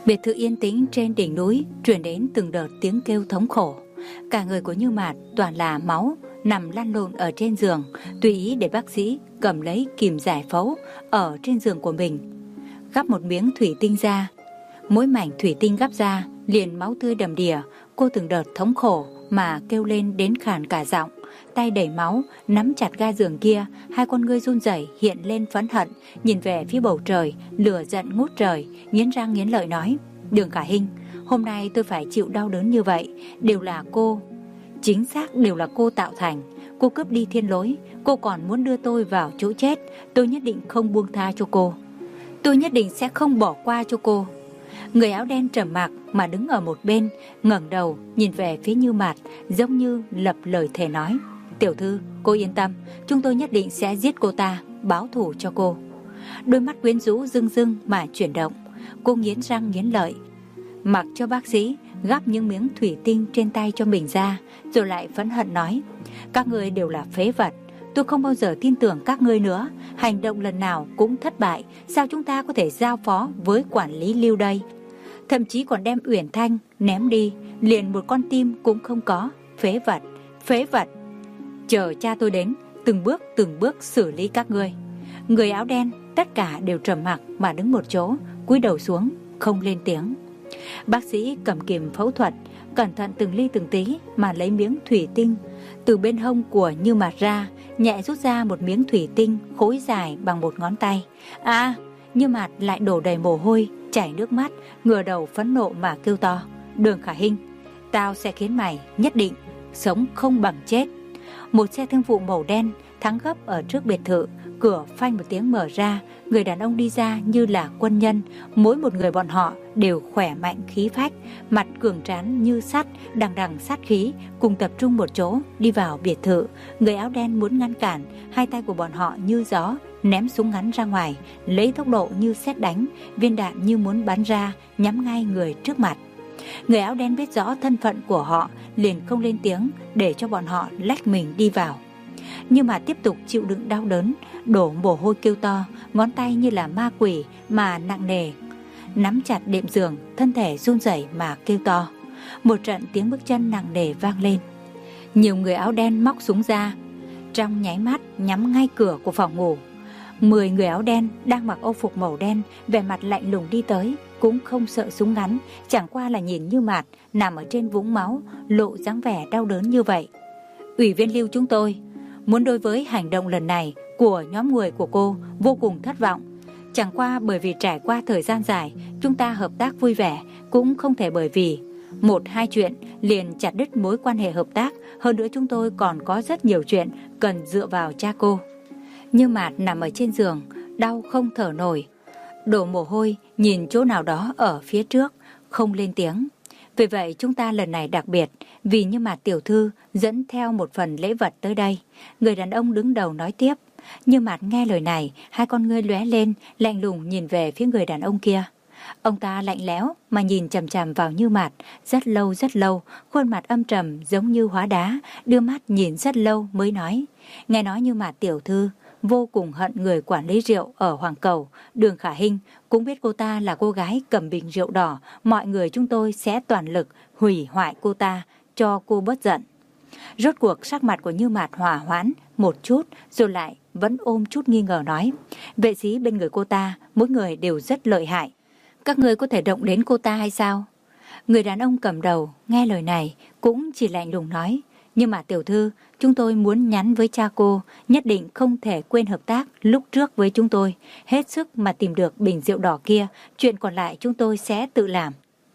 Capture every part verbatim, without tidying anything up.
Biệt thự yên tĩnh trên đỉnh núi truyền đến từng đợt tiếng kêu thống khổ. Cả người của Như Mạt toàn là máu, nằm lăn lộn ở trên giường, tùy ý để bác sĩ cầm lấy kìm giải phẫu ở trên giường của mình, gắp một miếng thủy tinh ra. Mỗi mảnh thủy tinh gắp ra liền máu tươi đầm đìa. Cô từng đợt thống khổ mà kêu lên đến khàn cả giọng, tay đẩy máu, nắm chặt ga giường kia, hai con ngươi run rẩy hiện lên phẫn hận, nhìn về phía bầu trời, lửa giận ngút trời, nghiến răng nghiến lợi nói: Đường Khả Hinh, hôm nay tôi phải chịu đau đớn như vậy, đều là cô, chính xác đều là cô tạo thành. Cô cướp đi thiên lối, cô còn muốn đưa tôi vào chỗ chết, tôi nhất định không buông tha cho cô, tôi nhất định sẽ không bỏ qua cho cô. Người áo đen trầm mặc mà đứng ở một bên, ngẩng đầu nhìn về phía Như Mạt, giống như lập lời thề nói: Tiểu thư, cô yên tâm, chúng tôi nhất định sẽ giết cô ta, báo thù cho cô. Đôi mắt quyến rũ rưng rưng mà chuyển động. Cô nghiến răng nghiến lợi, mặc cho bác sĩ gắp những miếng thủy tinh trên tay cho mình ra, rồi lại phẫn hận nói: Các ngươi đều là phế vật, tôi không bao giờ tin tưởng các ngươi nữa. Hành động lần nào cũng thất bại, sao chúng ta có thể giao phó với quản lý Lưu đây? Thậm chí còn đem Uyển Thanh ném đi, liền một con tim cũng không có. Phế vật, phế vật. Chờ cha tôi đến, từng bước từng bước xử lý các ngươi. Người áo đen tất cả đều trầm mặc mà đứng một chỗ, cúi đầu xuống không lên tiếng. Bác sĩ cầm kìm phẫu thuật, cẩn thận từng ly từng tí mà lấy miếng thủy tinh từ bên hông của Như Mạt ra, nhẹ rút ra một miếng thủy tinh khối dài bằng một ngón tay. À, Như Mạt lại đổ đầy mồ hôi, chảy nước mắt, ngửa đầu phẫn nộ mà kêu to: Đường Khả Hinh, tao sẽ khiến mày nhất định sống không bằng chết. Một xe thương vụ màu đen thắng gấp ở trước biệt thự, cửa phanh một tiếng mở ra, người đàn ông đi ra như là quân nhân. Mỗi một người bọn họ đều khỏe mạnh khí phách, mặt cường tráng như sắt, đằng đằng sát khí, cùng tập trung một chỗ đi vào biệt thự. Người áo đen muốn ngăn cản, hai tay của bọn họ như gió ném súng ngắn ra ngoài, lấy tốc độ như sét đánh, viên đạn như muốn bắn ra, nhắm ngay người trước mặt. Người áo đen biết rõ thân phận của họ, liền không lên tiếng, để cho bọn họ lách mình đi vào. Nhưng mà tiếp tục chịu đựng đau đớn, đổ mồ hôi kêu to, ngón tay như là ma quỷ mà nặng nề nắm chặt đệm giường, thân thể run rẩy mà kêu to. Một trận tiếng bước chân nặng nề vang lên. Nhiều người áo đen móc súng ra, trong nháy mắt nhắm ngay cửa của phòng ngủ. Mười người áo đen đang mặc âu phục màu đen, vẻ mặt lạnh lùng đi tới, cũng không sợ súng ngắn, chẳng qua là nhìn Như Mạt nằm ở trên vũng máu, lộ dáng vẻ đau đớn như vậy. Ủy viên Lưu chúng tôi muốn đối với hành động lần này của nhóm người của cô vô cùng thất vọng. Chẳng qua bởi vì trải qua thời gian dài, chúng ta hợp tác vui vẻ, cũng không thể bởi vì một hai chuyện liền chặt đứt mối quan hệ hợp tác. Hơn nữa chúng tôi còn có rất nhiều chuyện cần dựa vào cha cô. Như Mạt nằm ở trên giường, đau không thở nổi, đổ mồ hôi, nhìn chỗ nào đó ở phía trước, không lên tiếng. Vì vậy chúng ta lần này đặc biệt, vì Như Mạt tiểu thư dẫn theo một phần lễ vật tới đây. Người đàn ông đứng đầu nói tiếp. Như Mạt nghe lời này, hai con ngươi lóe lên, lạnh lùng nhìn về phía người đàn ông kia. Ông ta lạnh lẽo mà nhìn chằm chằm vào Như Mạt rất lâu rất lâu, khuôn mặt âm trầm giống như hóa đá, đưa mắt nhìn rất lâu mới nói: Nghe nói Như Mạt tiểu thư vô cùng hận người quản lý rượu ở Hoàng Cầu, Đường Khả Hinh, cũng biết cô ta là cô gái cầm bình rượu đỏ, mọi người chúng tôi sẽ toàn lực hủy hoại cô ta, cho cô bớt giận. Rốt cuộc sắc mặt của Như Mạt hòa hoãn một chút, rồi lại vẫn ôm chút nghi ngờ nói: Vệ sĩ bên người cô ta, mỗi người đều rất lợi hại, các người có thể động đến cô ta hay sao? Người đàn ông cầm đầu nghe lời này cũng chỉ lạnh lùng nói: Nhưng mà tiểu thư, chúng tôi muốn nhắn với cha cô, nhất định không thể quên hợp tác lúc trước với chúng tôi, hết sức mà tìm được bình rượu đỏ kia, chuyện còn lại chúng tôi sẽ tự làm.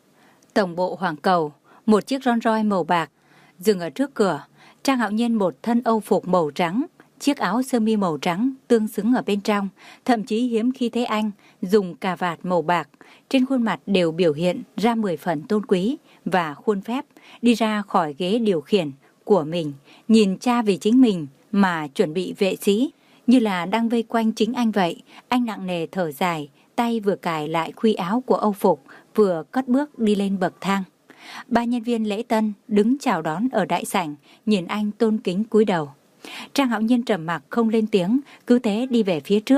Tổng bộ Hoàng Cầu, một chiếc Rolls Royce màu bạc dừng ở trước cửa. Trang Hạo Nhiên một thân âu phục màu trắng, chiếc áo sơ mi màu trắng tương xứng ở bên trong, thậm chí hiếm khi thấy anh dùng cà vạt màu bạc, trên khuôn mặt đều biểu hiện ra mười phần tôn quý và khuôn phép, đi ra khỏi ghế điều khiển của mình, nhìn cha vì chính mình mà chuẩn bị vệ sĩ, như là đang vây quanh chính anh vậy. Anh nặng nề thở dài, tay vừa cài lại khuy áo của âu phục, vừa cất bước đi lên bậc thang. Ba nhân viên lễ tân đứng chào đón ở đại sảnh, nhìn anh tôn kính cúi đầu. Trang Hạo Nhiên trầm mặc không lên tiếng, cứ thế đi về phía trước,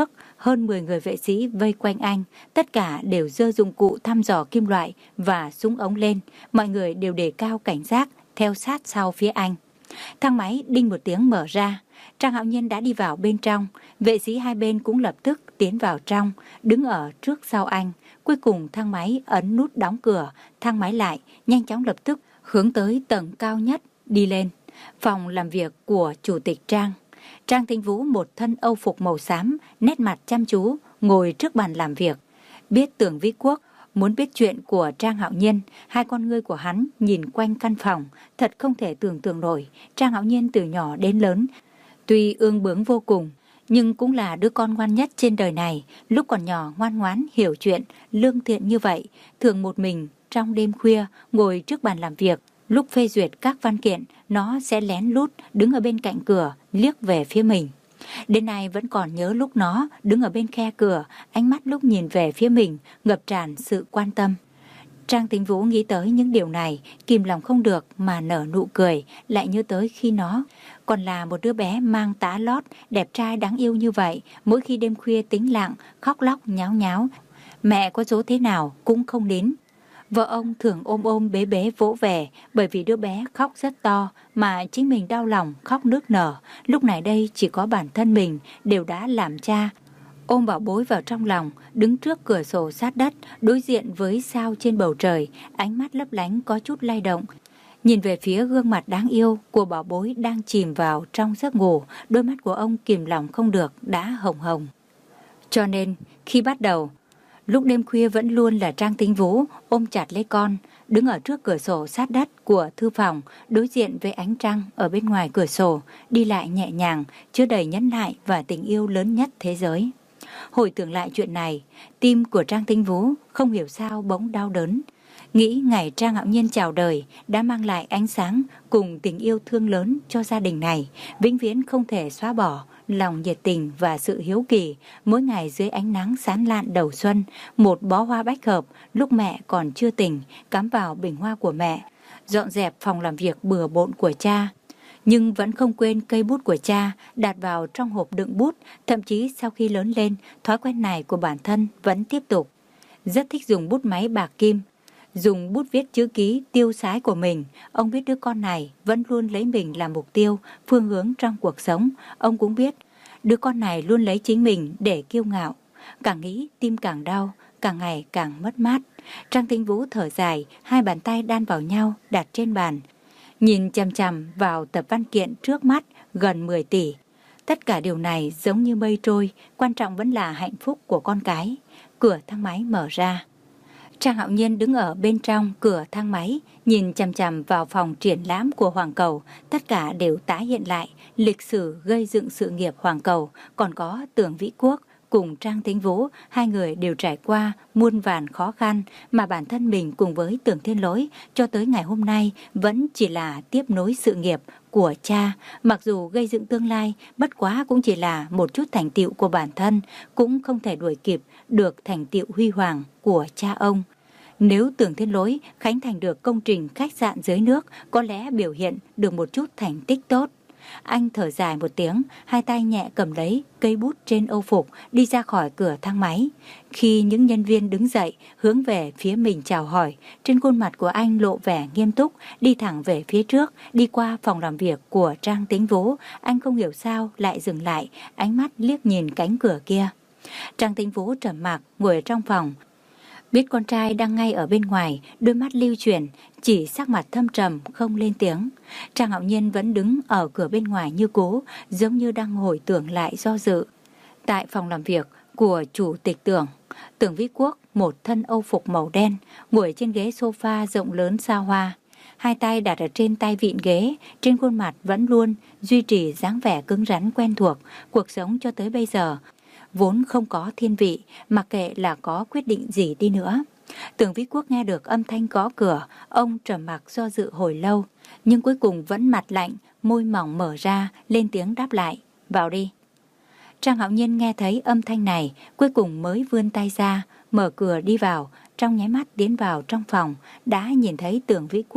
hơn mười người vệ sĩ vây quanh anh, tất cả đều giơ dụng cụ thăm dò kim loại và súng ống lên, mọi người đều đề cao cảnh giác, theo sát sau phía anh. Thang máy đinh một tiếng mở ra, Trang Hạo Nhiên đã đi vào bên trong, vệ sĩ hai bên cũng lập tức tiến vào trong, đứng ở trước sau anh. Cuối cùng thang máy ấn nút đóng cửa, thang máy lại, nhanh chóng lập tức hướng tới tầng cao nhất, đi lên. Phòng làm việc của Chủ tịch Trang. Trang Tĩnh Vũ một thân âu phục màu xám, nét mặt chăm chú, ngồi trước bàn làm việc. Biết Tưởng Vĩ Quốc muốn biết chuyện của Trang Hạo Nhiên, hai con ngươi của hắn nhìn quanh căn phòng, thật không thể tưởng tượng nổi. Trang Hạo Nhiên từ nhỏ đến lớn, tuy ương bướng vô cùng, nhưng cũng là đứa con ngoan nhất trên đời này. Lúc còn nhỏ ngoan ngoãn, hiểu chuyện, lương thiện như vậy, thường một mình trong đêm khuya ngồi trước bàn làm việc. Lúc phê duyệt các văn kiện, nó sẽ lén lút đứng ở bên cạnh cửa, liếc về phía mình. Đến nay vẫn còn nhớ lúc nó đứng ở bên khe cửa, ánh mắt lúc nhìn về phía mình ngập tràn sự quan tâm. Trang Tĩnh Vũ nghĩ tới những điều này, kìm lòng không được mà nở nụ cười, lại nhớ tới khi nó còn là một đứa bé mang tã lót, đẹp trai đáng yêu như vậy, mỗi khi đêm khuya tĩnh lặng, khóc lóc nháo nháo, mẹ có dỗ thế nào cũng không đến. Vợ ông thường ôm ôm bế bế vỗ về, bởi vì đứa bé khóc rất to mà chính mình đau lòng khóc nức nở. Lúc này đây chỉ có bản thân mình đều đã làm cha, ôm bảo bối vào trong lòng, đứng trước cửa sổ sát đất, đối diện với sao trên bầu trời, ánh mắt lấp lánh có chút lay động. Nhìn về phía gương mặt đáng yêu của bảo bối đang chìm vào trong giấc ngủ, đôi mắt của ông kìm lòng không được đã hồng hồng. Cho nên khi bắt đầu, lúc đêm khuya vẫn luôn là Trang Tĩnh Vũ ôm chặt lấy con, đứng ở trước cửa sổ sát đất của thư phòng, đối diện với ánh trăng ở bên ngoài cửa sổ, đi lại nhẹ nhàng, chứa đầy nhẫn nại và tình yêu lớn nhất thế giới. Hồi tưởng lại chuyện này, tim của Trang Tĩnh Vũ không hiểu sao bỗng đau đớn. Nghĩ ngày Trang Hạo Nhiên chào đời đã mang lại ánh sáng cùng tình yêu thương lớn cho gia đình này, vĩnh viễn không thể xóa bỏ lòng nhiệt tình và sự hiếu kỳ. Mỗi ngày dưới ánh nắng sáng lạn đầu xuân, một bó hoa bách hợp lúc mẹ còn chưa tỉnh cắm vào bình hoa của mẹ, dọn dẹp phòng làm việc bừa bộn của cha, nhưng vẫn không quên cây bút của cha đặt vào trong hộp đựng bút. Thậm chí sau khi lớn lên, thói quen này của bản thân vẫn tiếp tục. Rất thích dùng bút máy bạc kim, dùng bút viết chữ ký tiêu sái của mình. Ông biết đứa con này vẫn luôn lấy mình làm mục tiêu, phương hướng trong cuộc sống. Ông cũng biết đứa con này luôn lấy chính mình để kiêu ngạo. Càng nghĩ tim càng đau, càng ngày càng mất mát. Trang Tĩnh Vũ thở dài, hai bàn tay đan vào nhau đặt trên bàn, nhìn chằm chằm vào tập văn kiện trước mắt gần mười tỷ. Tất cả điều này giống như mây trôi, quan trọng vẫn là hạnh phúc của con cái. Cửa thang máy mở ra. Trang Hạo Nhiên đứng ở bên trong cửa thang máy, nhìn chằm chằm vào phòng triển lãm của Hoàng Cầu. Tất cả đều tái hiện lại lịch sử gây dựng sự nghiệp Hoàng Cầu, còn có Tưởng Vĩ Quốc cùng Trang Tĩnh Vũ, hai người đều trải qua muôn vàn khó khăn, mà bản thân mình cùng với Tưởng Thiên Lỗi cho tới ngày hôm nay vẫn chỉ là tiếp nối sự nghiệp của cha. Mặc dù gây dựng tương lai, bất quá cũng chỉ là một chút thành tựu của bản thân, cũng không thể đuổi kịp được thành tựu huy hoàng của cha ông. Nếu Tưởng Thiên Lỗi khánh thành được công trình khách sạn dưới nước, có lẽ biểu hiện được một chút thành tích tốt. Anh thở dài một tiếng, hai tay nhẹ cầm lấy cây bút trên âu phục, đi ra khỏi cửa thang máy. Khi những nhân viên đứng dậy hướng về phía mình chào hỏi, trên khuôn mặt của anh lộ vẻ nghiêm túc, đi thẳng về phía trước, đi qua phòng làm việc của Trang Tĩnh Vũ. Anh không hiểu sao lại dừng lại, ánh mắt liếc nhìn cánh cửa kia. Trang Tĩnh Vũ trầm mặc ngồi ở trong phòng, biết con trai đang ngay ở bên ngoài, đôi mắt lưu chuyển, chỉ sắc mặt thâm trầm không lên tiếng. Trang Hạo Nhiên vẫn đứng ở cửa bên ngoài như cũ, giống như đang hồi tưởng lại do dự. Tại phòng làm việc của Chủ tịch Tưởng, Tưởng Vĩ Quốc một thân âu phục màu đen, ngồi trên ghế sofa rộng lớn xa hoa, hai tay đặt ở trên tay vịn ghế, trên khuôn mặt vẫn luôn duy trì dáng vẻ cứng rắn quen thuộc. Cuộc sống cho tới bây giờ vốn không có thiên vị, mặc kệ là có quyết định gì đi nữa. Tưởng Vĩ Quốc nghe được âm thanh gõ cửa, ông trầm mặc do dự hồi lâu, nhưng cuối cùng vẫn mặt lạnh, môi mỏng mở ra, lên tiếng đáp lại, vào đi. Trang Hạo Nhiên nghe thấy âm thanh này, cuối cùng mới vươn tay ra, mở cửa đi vào. Trong nháy mắt tiến vào trong phòng, đã nhìn thấy Tưởng Vĩ Quốc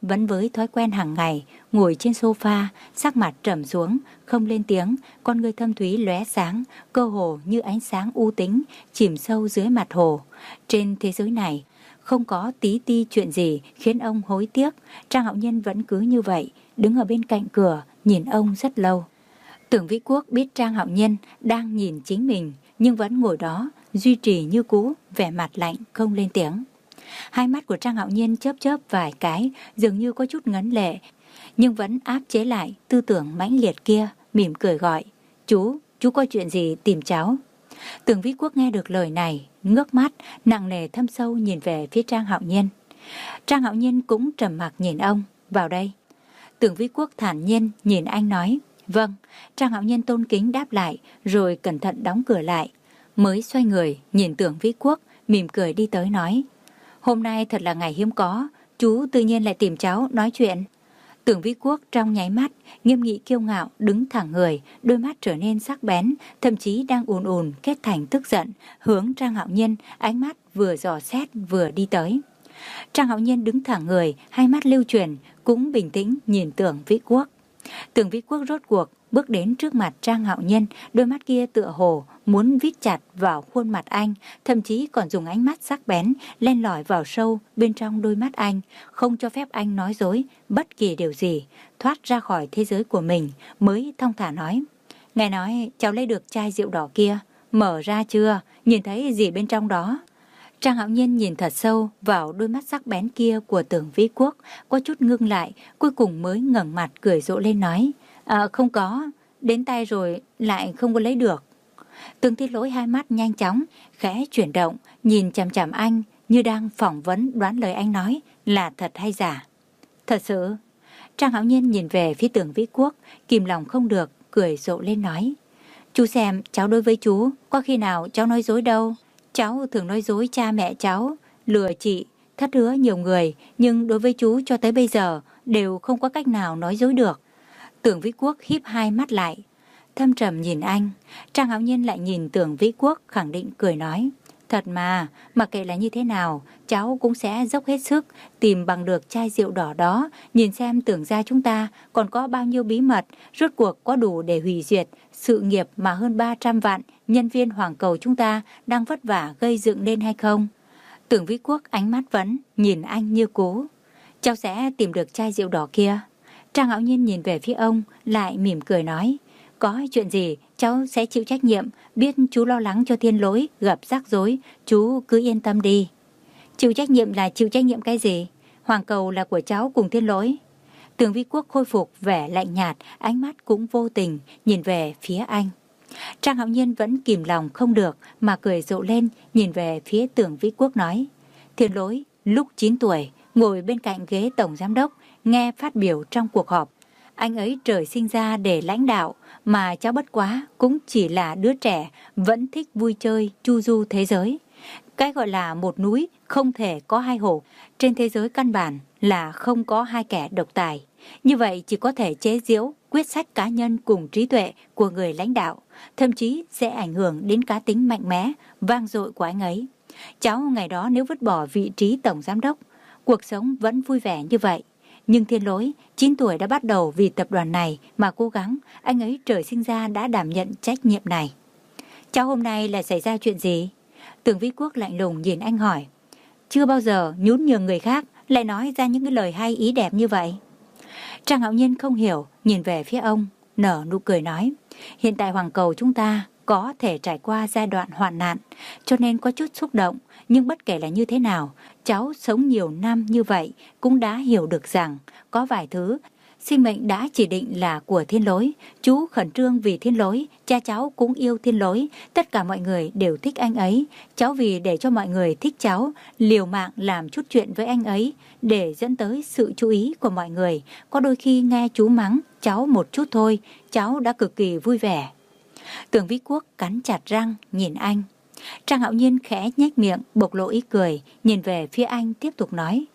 vẫn với thói quen hàng ngày, ngồi trên sofa, sắc mặt trầm xuống, không lên tiếng, con ngươi thâm thúy lóe sáng, cơ hồ như ánh sáng u tính, chìm sâu dưới mặt hồ. Trên thế giới này, không có tí ti chuyện gì khiến ông hối tiếc. Trang Hạo Nhiên vẫn cứ như vậy, đứng ở bên cạnh cửa, nhìn ông rất lâu. Tưởng Vĩ Quốc biết Trang Hạo Nhiên đang nhìn chính mình, nhưng vẫn ngồi đó, duy trì như cũ, vẻ mặt lạnh, không lên tiếng. Hai mắt của Trang Hạo Nhiên chớp chớp vài cái, dường như có chút ngấn lệ, nhưng vẫn áp chế lại tư tưởng mãnh liệt kia, mỉm cười gọi, chú, chú có chuyện gì tìm cháu. Tưởng Vĩ Quốc nghe được lời này, ngước mắt, nặng nề thâm sâu nhìn về phía Trang Hạo Nhiên. Trang Hạo Nhiên cũng trầm mặc nhìn ông, vào đây. Tưởng Vĩ Quốc thản nhiên nhìn anh nói, vâng. Trang Hạo Nhiên tôn kính đáp lại, rồi cẩn thận đóng cửa lại. Mới xoay người, nhìn Tưởng Vĩ Quốc, mỉm cười đi tới nói, hôm nay thật là ngày hiếm có, chú tự nhiên lại tìm cháu nói chuyện. Tưởng Vĩ Quốc trong nháy mắt, nghiêm nghị kiêu ngạo, đứng thẳng người, đôi mắt trở nên sắc bén, thậm chí đang ùn ùn kết thành tức giận, hướng Trang Hạo Nhiên, ánh mắt vừa dò xét vừa đi tới. Trang Hạo Nhiên đứng thẳng người, hai mắt lưu chuyển, cũng bình tĩnh nhìn Tưởng Vĩ Quốc. Tưởng Vĩ Quốc rốt cuộc bước đến trước mặt Trang Hạo Nhiên, đôi mắt kia tựa hồ muốn vít chặt vào khuôn mặt anh, thậm chí còn dùng ánh mắt sắc bén len lỏi vào sâu bên trong đôi mắt anh, không cho phép anh nói dối bất kỳ điều gì, thoát ra khỏi thế giới của mình, mới thong thả nói, ngài nói cháu lấy được chai rượu đỏ kia, mở ra chưa, nhìn thấy gì bên trong đó? Trang Hạo Nhiên nhìn thật sâu vào đôi mắt sắc bén kia của Tưởng Vĩ Quốc, có chút ngưng lại, cuối cùng mới ngẩng mặt cười rộ lên nói, à, không có, đến tay rồi lại không có lấy được. Tưởng Thiên Lỗi hai mắt nhanh chóng, khẽ chuyển động, nhìn chằm chằm anh như đang phỏng vấn đoán lời anh nói là thật hay giả. Thật sự. Trang Hạo Nhiên nhìn về phía Tưởng Vĩ Quốc, kìm lòng không được, cười rộ lên nói, chú xem cháu đối với chú, có khi nào cháu nói dối đâu. Cháu thường nói dối cha mẹ cháu, lừa chị, thất hứa nhiều người, nhưng đối với chú cho tới bây giờ đều không có cách nào nói dối được. Tưởng Vĩ Quốc híp hai mắt lại, thâm trầm nhìn anh. Trang Hạo Nhiên lại nhìn Tưởng Vĩ Quốc, khẳng định cười nói, thật mà, mặc kệ là như thế nào, cháu cũng sẽ dốc hết sức tìm bằng được chai rượu đỏ đó, nhìn xem Tưởng gia chúng ta còn có bao nhiêu bí mật, rốt cuộc có đủ để hủy diệt sự nghiệp mà hơn ba trăm vạn nhân viên Hoàng Cầu chúng ta đang vất vả gây dựng lên hay không. Tưởng Vĩ Quốc ánh mắt vẫn nhìn anh như cũ. Cháu sẽ tìm được chai rượu đỏ kia. Trang Hạo Nhiên nhìn về phía ông, lại mỉm cười nói, có chuyện gì cháu sẽ chịu trách nhiệm, biết chú lo lắng cho Thiên Lỗi gặp rắc rối, chú cứ yên tâm đi. Chịu trách nhiệm là chịu trách nhiệm cái gì? Hoàng Cầu là của cháu cùng Thiên Lỗi. Tưởng Vĩ Quốc khôi phục vẻ lạnh nhạt, ánh mắt cũng vô tình nhìn về phía anh. Trang Hạo Nhiên vẫn kìm lòng không được mà cười rộ lên, nhìn về phía Tưởng Vĩ Quốc nói, Thiên Lỗi lúc chín tuổi ngồi bên cạnh ghế tổng giám đốc, nghe phát biểu trong cuộc họp. Anh ấy trời sinh ra để lãnh đạo, mà cháu bất quá cũng chỉ là đứa trẻ vẫn thích vui chơi chu du thế giới. Cái gọi là một núi không thể có hai hổ, trên thế giới căn bản là không có hai kẻ độc tài. Như vậy chỉ có thể chế giễu quyết sách cá nhân cùng trí tuệ của người lãnh đạo, thậm chí sẽ ảnh hưởng đến cá tính mạnh mẽ, vang dội của anh ấy. Cháu ngày đó nếu vứt bỏ vị trí tổng giám đốc, cuộc sống vẫn vui vẻ như vậy. Nhưng Thiên Lỗi, chín tuổi đã bắt đầu vì tập đoàn này mà cố gắng, anh ấy trời sinh ra đã đảm nhận trách nhiệm này. Cháu hôm nay lại xảy ra chuyện gì? Tưởng Vĩ Quốc lạnh lùng nhìn anh hỏi. Chưa bao giờ nhún nhường người khác, lại nói ra những cái lời hay ý đẹp như vậy. Trang Hạo Nhiên không hiểu, nhìn về phía ông, nở nụ cười nói, hiện tại Hoàng Cầu chúng ta có thể trải qua giai đoạn hoạn nạn, cho nên có chút xúc động, nhưng bất kể là như thế nào, cháu sống nhiều năm như vậy cũng đã hiểu được rằng có vài thứ sinh mệnh đã chỉ định là của Thiên Lỗi. Chú khẩn trương vì Thiên Lỗi, cha cháu cũng yêu Thiên Lỗi, tất cả mọi người đều thích anh ấy. Cháu vì để cho mọi người thích cháu, liều mạng làm chút chuyện với anh ấy để dẫn tới sự chú ý của mọi người. Có đôi khi nghe chú mắng cháu một chút thôi, cháu đã cực kỳ vui vẻ. Tưởng Vĩ Quốc cắn chặt răng nhìn anh. Trang Hạo Nhiên khẽ nhếch miệng, bộc lộ ý cười, nhìn về phía anh tiếp tục nói,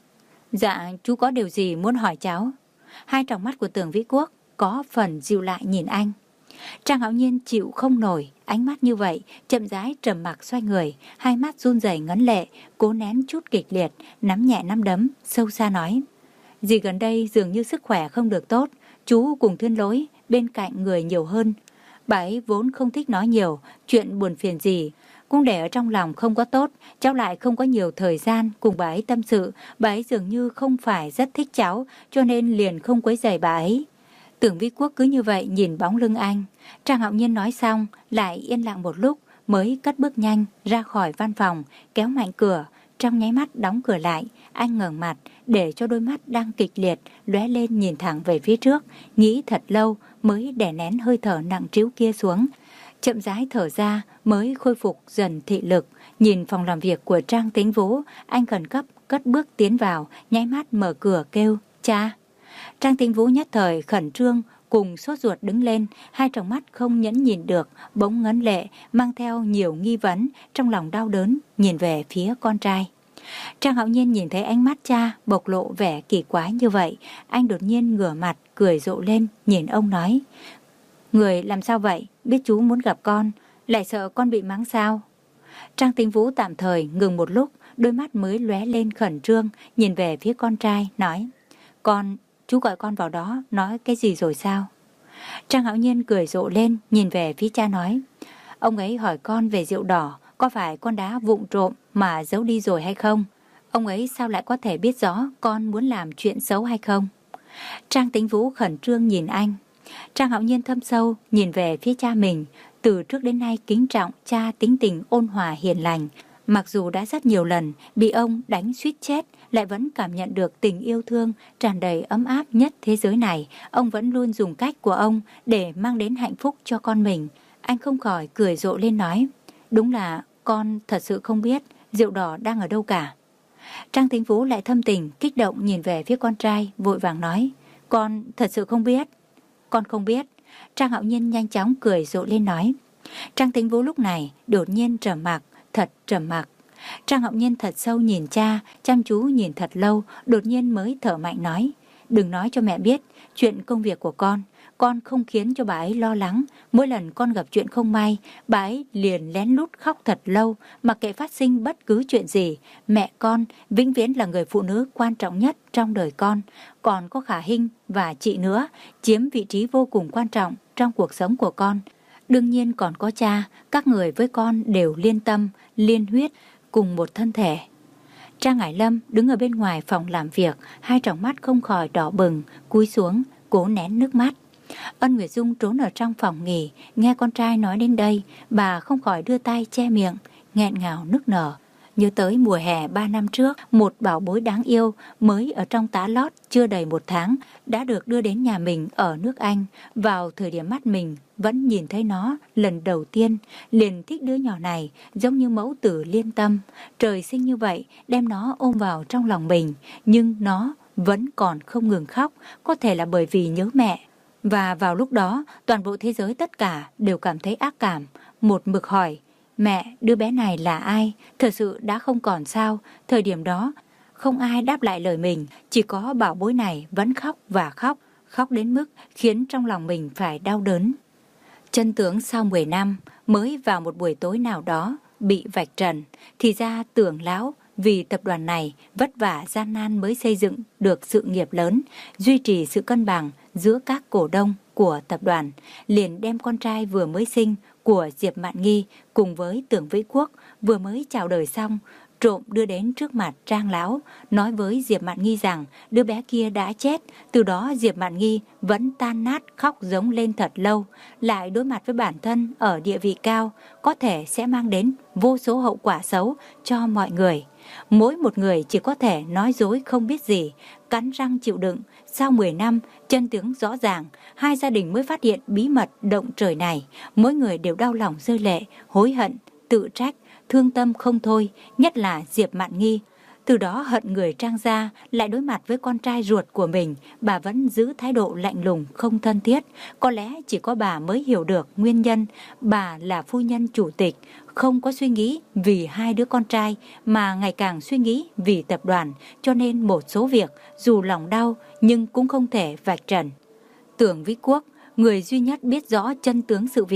dạ chú có điều gì muốn hỏi cháu? Hai tròng mắt của Tưởng Vĩ Quốc có phần dịu lại nhìn anh. Trang Hạo Nhiên chịu không nổi ánh mắt như vậy, chậm rãi trầm mặc xoay người, hai mắt run rẩy ngấn lệ, cố nén chút kịch liệt, nắm nhẹ nắm đấm, sâu xa nói, Dì gần đây dường như sức khỏe không được tốt, chú cùng thuyên lối, bên cạnh người nhiều hơn. Bà ấy vốn không thích nói nhiều, chuyện buồn phiền gì cũng để ở trong lòng không có tốt, cháu lại không có nhiều thời gian cùng bà ấy tâm sự, bà ấy dường như không phải rất thích cháu, cho nên liền không quấy rầy bà ấy. Tưởng Vĩ Quốc cứ như vậy nhìn bóng lưng anh. Trang Hạo Nhiên nói xong, lại yên lặng một lúc, mới cất bước nhanh ra khỏi văn phòng, kéo mạnh cửa, trong nháy mắt đóng cửa lại. Anh ngẩng mặt, để cho đôi mắt đang kịch liệt lóe lên nhìn thẳng về phía trước, nghĩ thật lâu mới đè nén hơi thở nặng trĩu kia xuống. Chậm rãi thở ra mới khôi phục dần thị lực. Nhìn phòng làm việc của Trang Tĩnh Vũ, anh khẩn cấp cất bước tiến vào, nháy mắt mở cửa kêu cha. Trang Tĩnh Vũ nhất thời khẩn trương cùng sốt ruột đứng lên, hai tròng mắt không nhẫn nhìn được, bỗng ngấn lệ, mang theo nhiều nghi vấn, trong lòng đau đớn, nhìn về phía con trai. Trang Hạo Nhiên nhìn thấy ánh mắt cha bộc lộ vẻ kỳ quái như vậy, anh đột nhiên ngửa mặt cười rộ lên, nhìn ông nói: Người làm sao vậy? Biết chú muốn gặp con, lại sợ con bị mắng sao? Trang Tĩnh Vũ tạm thời ngừng một lúc, đôi mắt mới lóe lên khẩn trương, nhìn về phía con trai, nói: Con, chú gọi con vào đó, nói cái gì rồi sao? Trang Hạo Nhiên cười rộ lên, nhìn về phía cha nói: Ông ấy hỏi con về rượu đỏ, có phải con đã vụng trộm mà giấu đi rồi hay không? Ông ấy sao lại có thể biết rõ con muốn làm chuyện xấu hay không? Trang Tĩnh Vũ khẩn trương nhìn anh. Trang Hạo Nhiên thâm sâu nhìn về phía cha mình, từ trước đến nay kính trọng cha tính tình ôn hòa hiền lành. Mặc dù đã rất nhiều lần bị ông đánh suýt chết, lại vẫn cảm nhận được tình yêu thương tràn đầy ấm áp nhất thế giới này. Ông vẫn luôn dùng cách của ông để mang đến hạnh phúc cho con mình. Anh không khỏi cười rộ lên nói: Đúng là con thật sự không biết rượu đỏ đang ở đâu cả. Trang Tĩnh Vũ lại thâm tình kích động nhìn về phía con trai, vội vàng nói: Con thật sự không biết. Con không biết. Trang Hạo Nhiên nhanh chóng cười rộ lên nói. Trang Tĩnh Vũ lúc này đột nhiên trầm mặc, thật trầm mặc. Trang Hạo Nhiên thật sâu nhìn cha, chăm chú nhìn thật lâu, đột nhiên mới thở mạnh nói: Đừng nói cho mẹ biết chuyện công việc của con. Con không khiến cho bà ấy lo lắng. Mỗi lần con gặp chuyện không may, bà ấy liền lén lút khóc thật lâu, mặc kệ phát sinh bất cứ chuyện gì. Mẹ con vĩnh viễn là người phụ nữ quan trọng nhất trong đời con. Còn có Khả Hinh và chị nữa, chiếm vị trí vô cùng quan trọng trong cuộc sống của con. Đương nhiên còn có cha, các người với con đều liên tâm, liên huyết, cùng một thân thể. Trang Ngải Lâm đứng ở bên ngoài phòng làm việc, hai tròng mắt không khỏi đỏ bừng, cúi xuống, cố nén nước mắt. Ân Nguyệt Dung trốn ở trong phòng nghỉ, nghe con trai nói đến đây, bà không khỏi đưa tay che miệng, nghẹn ngào nức nở. Nhớ tới mùa hè ba năm trước, một bảo bối đáng yêu mới ở trong tá lót chưa đầy một tháng đã được đưa đến nhà mình ở nước Anh. Vào thời điểm mắt mình vẫn nhìn thấy nó lần đầu tiên, liền thích đứa nhỏ này giống như mẫu tử liên tâm. Trời sinh như vậy đem nó ôm vào trong lòng mình, nhưng nó vẫn còn không ngừng khóc, có thể là bởi vì nhớ mẹ. Và vào lúc đó, toàn bộ thế giới tất cả đều cảm thấy ác cảm, một mực hỏi: Mẹ, đứa bé này là ai? Thật sự đã không còn sao? Thời điểm đó, không ai đáp lại lời mình, chỉ có bảo bối này vẫn khóc và khóc, khóc đến mức khiến trong lòng mình phải đau đớn. Chân tướng sau mười năm, mới vào một buổi tối nào đó, bị vạch trần. Thì ra Tưởng lão vì tập đoàn này vất vả gian nan mới xây dựng được sự nghiệp lớn, duy trì sự cân bằng giữa các cổ đông của tập đoàn, liền đem con trai vừa mới sinh của Diệp Mạn Nghi cùng với Tưởng Vĩ Quốc vừa mới chào đời xong, trộm đưa đến trước mặt Trang lão, nói với Diệp Mạn Nghi rằng đứa bé kia đã chết. Từ đó Diệp Mạn Nghi vẫn tan nát khóc giống lên thật lâu, lại đối mặt với bản thân ở địa vị cao, có thể sẽ mang đến vô số hậu quả xấu cho mọi người. Mỗi một người chỉ có thể nói dối không biết gì, cắn răng chịu đựng. Sau mười năm, chân tướng rõ ràng, hai gia đình mới phát hiện bí mật động trời này. Mỗi người đều đau lòng rơi lệ, hối hận, tự trách, thương tâm không thôi, nhất là Diệp Mạn Nghi. Từ đó hận người Trang gia, lại đối mặt với con trai ruột của mình, bà vẫn giữ thái độ lạnh lùng, không thân thiết. Có lẽ chỉ có bà mới hiểu được nguyên nhân. Bà là phu nhân chủ tịch, không có suy nghĩ vì hai đứa con trai, mà ngày càng suy nghĩ vì tập đoàn, cho nên một số việc dù lòng đau nhưng cũng không thể vạch trần. Tưởng Vĩ Quốc, người duy nhất biết rõ chân tướng sự việc,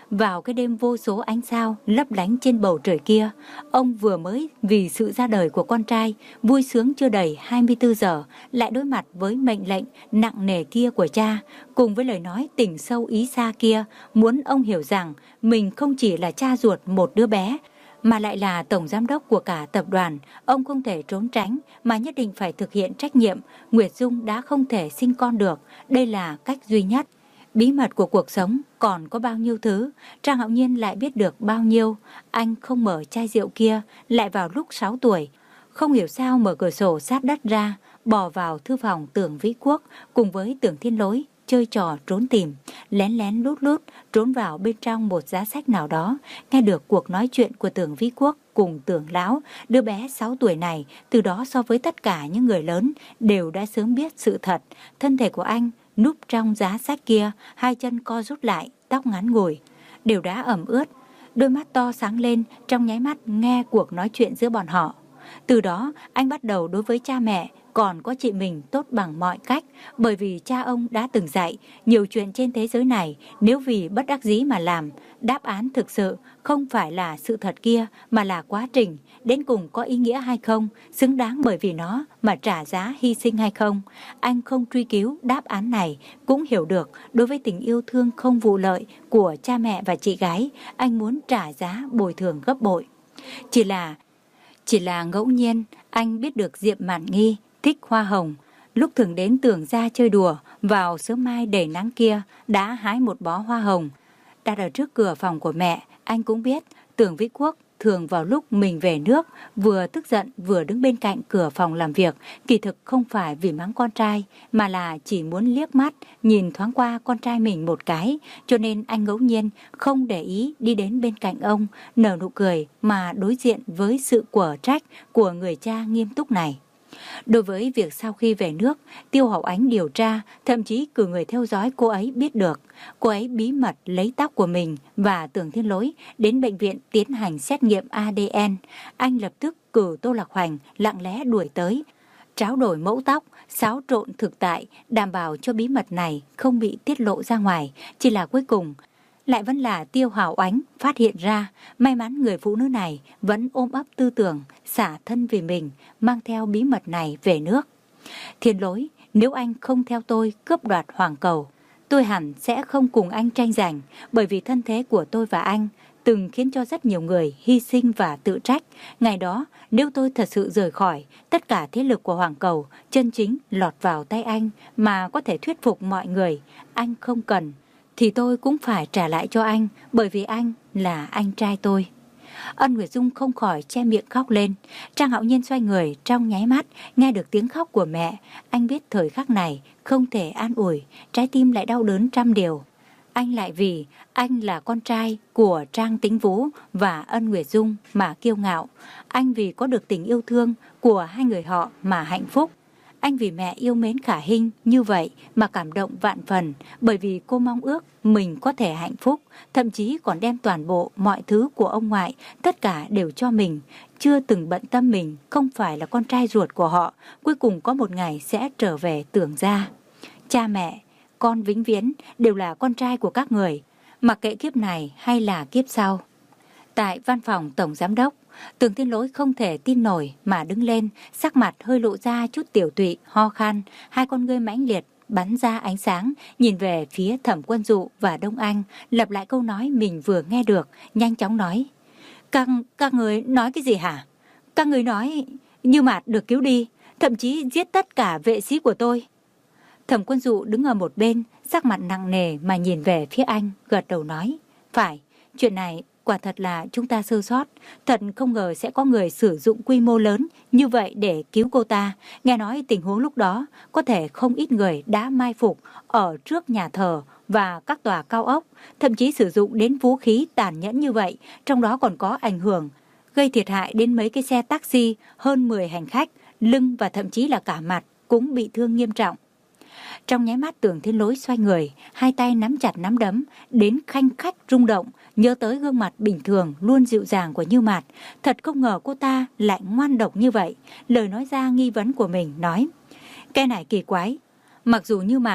Vào cái đêm vô số ánh sao lấp lánh trên bầu trời kia, ông vừa mới vì sự ra đời của con trai vui sướng chưa đầy hai mươi tư giờ, lại đối mặt với mệnh lệnh nặng nề kia của cha, cùng với lời nói tình sâu ý xa kia, muốn ông hiểu rằng mình không chỉ là cha ruột một đứa bé, mà lại là tổng giám đốc của cả tập đoàn. Ông không thể trốn tránh mà nhất định phải thực hiện trách nhiệm. Nguyệt Dung đã không thể sinh con được, đây là cách duy nhất. Bí mật của cuộc sống còn có bao nhiêu thứ, Trang Hạo Nhiên lại biết được bao nhiêu. Anh không mở chai rượu kia lại vào lúc sáu tuổi, không hiểu sao mở cửa sổ sát đất ra, bò vào thư phòng Tưởng Vĩ Quốc cùng với Tưởng Thiên Lỗi chơi trò trốn tìm, lén lén lút lút trốn vào bên trong một giá sách nào đó, nghe được cuộc nói chuyện của Tưởng Vĩ Quốc cùng Tưởng lão. Đứa bé sáu tuổi này từ đó so với tất cả những người lớn đều đã sớm biết sự thật. Thân thể của anh núp trong giá sách kia, hai chân co rút lại, tóc ngắn ngủi đều đã ẩm ướt, đôi mắt to sáng lên trong nháy mắt nghe cuộc nói chuyện giữa bọn họ. Từ đó anh bắt đầu đối với cha mẹ còn có chị mình tốt bằng mọi cách, bởi vì cha ông đã từng dạy nhiều chuyện trên thế giới này nếu vì bất đắc dĩ mà làm, đáp án thực sự không phải là sự thật kia mà là quá trình, đến cùng có ý nghĩa hay không, xứng đáng bởi vì nó mà trả giá hy sinh hay không. Anh không truy cứu đáp án này, cũng hiểu được đối với tình yêu thương không vụ lợi của cha mẹ và chị gái, anh muốn trả giá bồi thường gấp bội. Chỉ là Chỉ là ngẫu nhiên anh biết được Diệp Mạn Nghi thích hoa hồng. Lúc thường đến Tưởng gia chơi đùa, vào sớm mai đầy nắng kia đã hái một bó hoa hồng đặt ở trước cửa phòng của mẹ. Anh cũng biết Tưởng Vĩ Quốc thường vào lúc mình về nước vừa tức giận vừa đứng bên cạnh cửa phòng làm việc, kỳ thực không phải vì mắng con trai mà là chỉ muốn liếc mắt nhìn thoáng qua con trai mình một cái, cho nên anh ngẫu nhiên không để ý đi đến bên cạnh ông, nở nụ cười mà đối diện với sự quở trách của người cha nghiêm túc này. Đối với việc sau khi về nước, Tiêu Hậu Ánh điều tra, thậm chí cử người theo dõi cô ấy biết được, cô ấy bí mật lấy tóc của mình và Tưởng Thiên Lỗi đến bệnh viện tiến hành xét nghiệm a đê en. Anh lập tức cử Tô Lạc Hoành lặng lẽ đuổi tới, tráo đổi mẫu tóc, xáo trộn thực tại, đảm bảo cho bí mật này không bị tiết lộ ra ngoài. Chỉ là cuối cùng lại vẫn là Tiêu Hảo Ánh phát hiện ra. May mắn người phụ nữ này vẫn ôm ấp tư tưởng xả thân vì mình, mang theo bí mật này về nước. Thiên Lỗi, nếu anh không theo tôi cướp đoạt hoàng cầu, tôi hẳn sẽ không cùng anh tranh giành, bởi vì thân thế của tôi và anh từng khiến cho rất nhiều người hy sinh và tự trách. Ngày đó, nếu tôi thật sự rời khỏi, tất cả thế lực của hoàng cầu chân chính lọt vào tay anh mà có thể thuyết phục mọi người, anh không cần thì tôi cũng phải trả lại cho anh, bởi vì anh là anh trai tôi. Ân Nguyệt Dung không khỏi che miệng khóc lên. Trang Hạo Nhiên xoay người trong nháy mắt, nghe được tiếng khóc của mẹ. Anh biết thời khắc này không thể an ủi, trái tim lại đau đớn trăm điều. Anh lại vì anh là con trai của Trang Tĩnh Vũ và Ân Nguyệt Dung mà kiêu ngạo. Anh vì có được tình yêu thương của hai người họ mà hạnh phúc. Anh vì mẹ yêu mến Khả Hinh như vậy mà cảm động vạn phần, bởi vì cô mong ước mình có thể hạnh phúc, thậm chí còn đem toàn bộ mọi thứ của ông ngoại, tất cả đều cho mình, chưa từng bận tâm mình không phải là con trai ruột của họ, cuối cùng có một ngày sẽ trở về Tưởng gia. Cha mẹ, con vĩnh viễn đều là con trai của các người, mặc kệ kiếp này hay là kiếp sau. Tại văn phòng Tổng Giám đốc, Tưởng Thiên Lỗi không thể tin nổi mà đứng lên, sắc mặt hơi lộ ra chút tiểu tụy, ho khan, hai con ngươi mãnh liệt bắn ra ánh sáng, nhìn về phía Thẩm Quân Dụ và Đông Anh, lặp lại câu nói mình vừa nghe được, nhanh chóng nói: Các, các người nói cái gì hả? Các người nói Như Mạt được cứu đi, thậm chí giết tất cả vệ sĩ của tôi. Thẩm Quân Dụ đứng ở một bên, sắc mặt nặng nề mà nhìn về phía anh, gật đầu nói: Phải, chuyện này quả thật là chúng ta sơ sót, thật không ngờ sẽ có người sử dụng quy mô lớn như vậy để cứu cô ta. Nghe nói tình huống lúc đó có thể không ít người đã mai phục ở trước nhà thờ và các tòa cao ốc, thậm chí sử dụng đến vũ khí tàn nhẫn như vậy, trong đó còn có ảnh hưởng gây thiệt hại đến mấy cái xe taxi, hơn mười hành khách, lưng và thậm chí là cả mặt cũng bị thương nghiêm trọng. Trong nháy mắt Tưởng Thiên Lỗi xoay người, hai tay nắm chặt nắm đấm, đến khanh khách rung động, nhớ tới gương mặt bình thường luôn dịu dàng của Như Mạt. Thật không ngờ cô ta lại ngoan độc như vậy. Lời nói ra nghi vấn của mình, nói: Cái này kỳ quái, mặc dù Như Mạt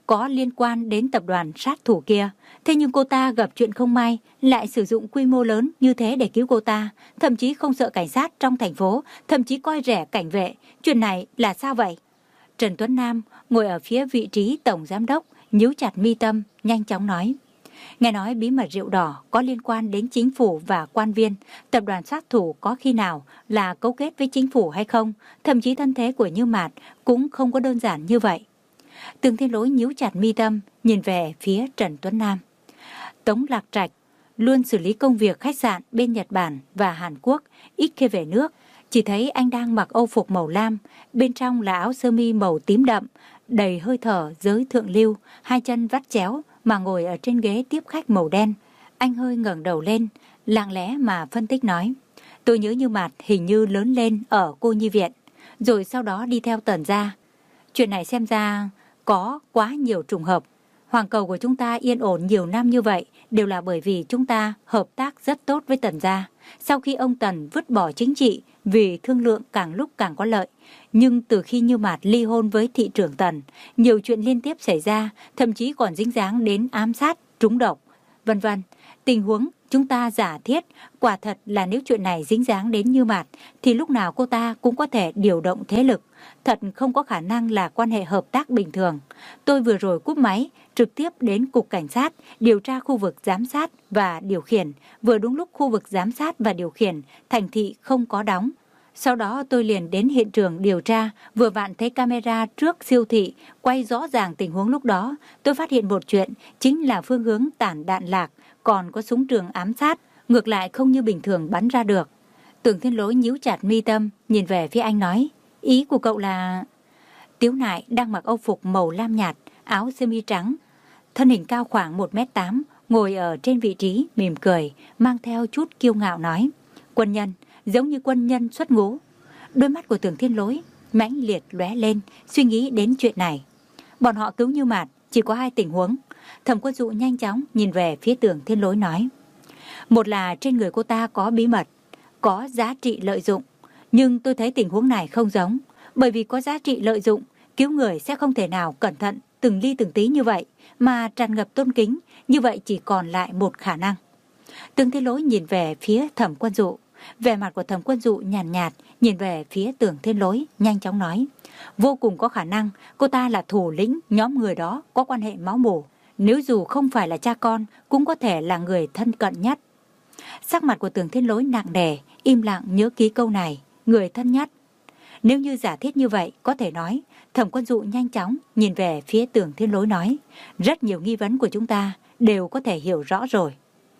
có liên quan đến tập đoàn sát thủ kia. Thế nhưng cô ta gặp chuyện không may, lại sử dụng quy mô lớn như thế để cứu cô ta, thậm chí không sợ cảnh sát trong thành phố, thậm chí coi rẻ cảnh vệ. Chuyện này là sao vậy? Trần Tuấn Nam ngồi ở phía vị trí tổng giám đốc, nhíu chặt mi tâm, nhanh chóng nói. Nghe nói bí mật rượu đỏ có liên quan đến chính phủ và quan viên, tập đoàn sát thủ có khi nào là cấu kết với chính phủ hay không, thậm chí thân thế của Như Mạt cũng không có đơn giản như vậy. Tường Thiên Lỗi nhíu chặt mi tâm, nhìn về phía Trần Tuấn Nam. Tống Lạc Trạch luôn xử lý công việc khách sạn bên Nhật Bản và Hàn Quốc, ít khi về nước. Chỉ thấy anh đang mặc âu phục màu lam, bên trong là áo sơ mi màu tím đậm, đầy hơi thở giới thượng lưu, hai chân vắt chéo mà ngồi ở trên ghế tiếp khách màu đen. Anh hơi ngẩng đầu lên, lặng lẽ mà phân tích nói. Tôi nhớ Như Mạt hình như lớn lên ở cô nhi viện, rồi sau đó đi theo Tần gia. Chuyện này xem ra có quá nhiều trùng hợp. Hoàng cầu của chúng ta yên ổn nhiều năm như vậy đều là bởi vì chúng ta hợp tác rất tốt với Tần gia. Sau khi ông Tần vứt bỏ chính trị vì thương lượng càng lúc càng có lợi, nhưng từ khi Như Mạt ly hôn với thị trưởng Tần, nhiều chuyện liên tiếp xảy ra, thậm chí còn dính dáng đến ám sát, trúng độc, vân vân. Tình huống chúng ta giả thiết, quả thật là nếu chuyện này dính dáng đến Như Mạt, thì lúc nào cô ta cũng có thể điều động thế lực. Thật không có khả năng là quan hệ hợp tác bình thường. Tôi vừa rồi cúp máy, trực tiếp đến Cục Cảnh sát, điều tra khu vực giám sát và điều khiển. Vừa đúng lúc khu vực giám sát và điều khiển, thành thị không có đóng. Sau đó tôi liền đến hiện trường điều tra, vừa vặn thấy camera trước siêu thị, quay rõ ràng tình huống lúc đó. Tôi phát hiện một chuyện, chính là phương hướng tản đạn lạc, còn có súng trường ám sát, ngược lại không như bình thường bắn ra được. Tưởng Thiên Lỗi nhíu chặt mi tâm, nhìn về phía anh nói, ý của cậu là... Tiếu Nại đang mặc âu phục màu lam nhạt, áo sơ mi trắng, thân hình cao khoảng một mét tám, ngồi ở trên vị trí, mỉm cười, mang theo chút kiêu ngạo nói, quân nhân, giống như quân nhân xuất ngũ. Đôi mắt của Tưởng Thiên Lỗi mãnh liệt lóe lên, suy nghĩ đến chuyện này. Bọn họ cứu Như Mạt chỉ có hai tình huống. Thẩm Quân Dụ nhanh chóng nhìn về phía Tưởng Thiên Lỗi nói, một là trên người cô ta có bí mật, có giá trị lợi dụng, nhưng tôi thấy tình huống này không giống, bởi vì có giá trị lợi dụng, cứu người sẽ không thể nào cẩn thận từng ly từng tí như vậy, mà tràn ngập tôn kính, như vậy chỉ còn lại một khả năng. Tưởng Thiên Lỗi nhìn về phía Thẩm Quân Dụ, vẻ mặt của Thẩm Quân Dụ nhàn nhạt, nhạt, nhìn về phía Tưởng Thiên Lỗi, nhanh chóng nói, vô cùng có khả năng cô ta là thủ lĩnh nhóm người đó, có quan hệ máu mủ, nếu dù không phải là cha con cũng có thể là người thân cận nhất. Sắc mặt của Tưởng Thiên Lỗi nặng nề, im lặng nhớ ký câu này, người thân nhất. Nếu như giả thiết như vậy, có thể nói, Thẩm Quân Dụ nhanh chóng nhìn về phía Tưởng Thiên Lỗi nói, rất nhiều nghi vấn của chúng ta đều có thể hiểu rõ rồi.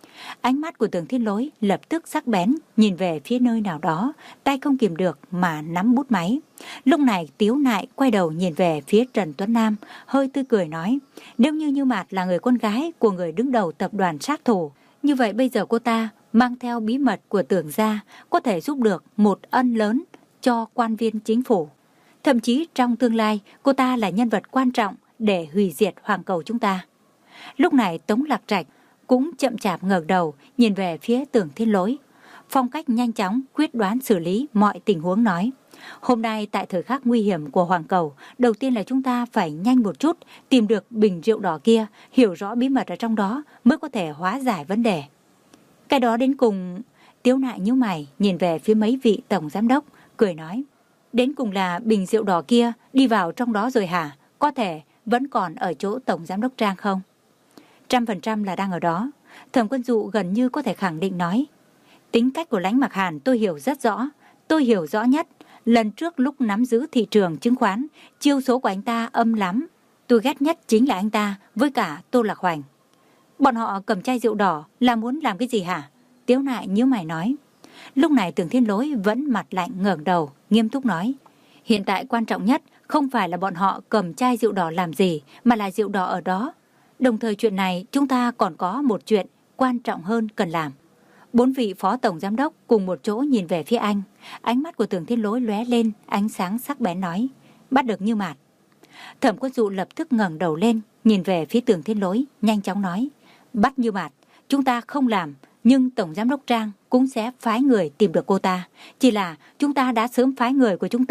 Ánh mắt của Tưởng Thiên Lỗi lập tức sắc bén, nhìn về phía nơi nào đó, tay không kìm được mà nắm bút máy. Lúc này Tiếu Nại quay đầu nhìn về phía Trần Tuấn Nam, hơi tươi cười nói, nếu như Như Mạt là người con gái của người đứng đầu tập đoàn sát thủ, như vậy bây giờ cô ta mang theo bí mật của Tưởng gia, có thể giúp được một ân lớn cho quan viên chính phủ. Thậm chí trong tương lai, cô ta là nhân vật quan trọng để hủy diệt hoàng cầu chúng ta. Lúc này Tống Lạc Trạch cũng chậm chạp ngẩng đầu nhìn về phía Tưởng Thiên Lỗi, phong cách nhanh chóng quyết đoán xử lý mọi tình huống nói, hôm nay tại thời khắc nguy hiểm của hoàng cầu, đầu tiên là chúng ta phải nhanh một chút tìm được bình rượu đỏ kia, hiểu rõ bí mật ở trong đó mới có thể hóa giải vấn đề. Cái đó đến cùng... Tiếu Nại nhíu mày nhìn về phía mấy vị tổng giám đốc, cười nói, đến cùng là bình rượu đỏ kia đi vào trong đó rồi hả? Có thể vẫn còn ở chỗ tổng giám đốc Trang không? Trăm phần trăm là đang ở đó. Thẩm Quân Dụ gần như có thể khẳng định nói, tính cách của Lãnh Mặc Hàn tôi hiểu rất rõ, tôi hiểu rõ nhất. Lần trước lúc nắm giữ thị trường chứng khoán, chiêu số của anh ta âm lắm. Tôi ghét nhất chính là anh ta với cả Tô Lạc Hoành. Bọn họ cầm chai rượu đỏ là muốn làm cái gì hả? Tiếu Nại nhíu mày nói. Lúc này Tưởng Thiên Lỗi vẫn mặt lạnh ngẩng đầu, nghiêm túc nói, hiện tại quan trọng nhất không phải là bọn họ cầm chai rượu đỏ làm gì, mà là rượu đỏ ở đó. Đồng thời chuyện này chúng ta còn có một chuyện quan trọng hơn cần làm. Bốn vị phó tổng giám đốc cùng một chỗ nhìn về phía anh. Ánh mắt của Tưởng Thiên Lỗi lóe lên ánh sáng sắc bén nói, bắt được Như Mạt. Thẩm Quân Dụ lập tức ngẩng đầu lên nhìn về phía Tưởng Thiên Lỗi, nhanh chóng nói, bắt Như Mạt chúng ta không làm, nhưng tổng giám đốc Trang cũng sẽ phái người tìm được cô ta. Chỉ là chúng ta đã sớm phái người của chúng ta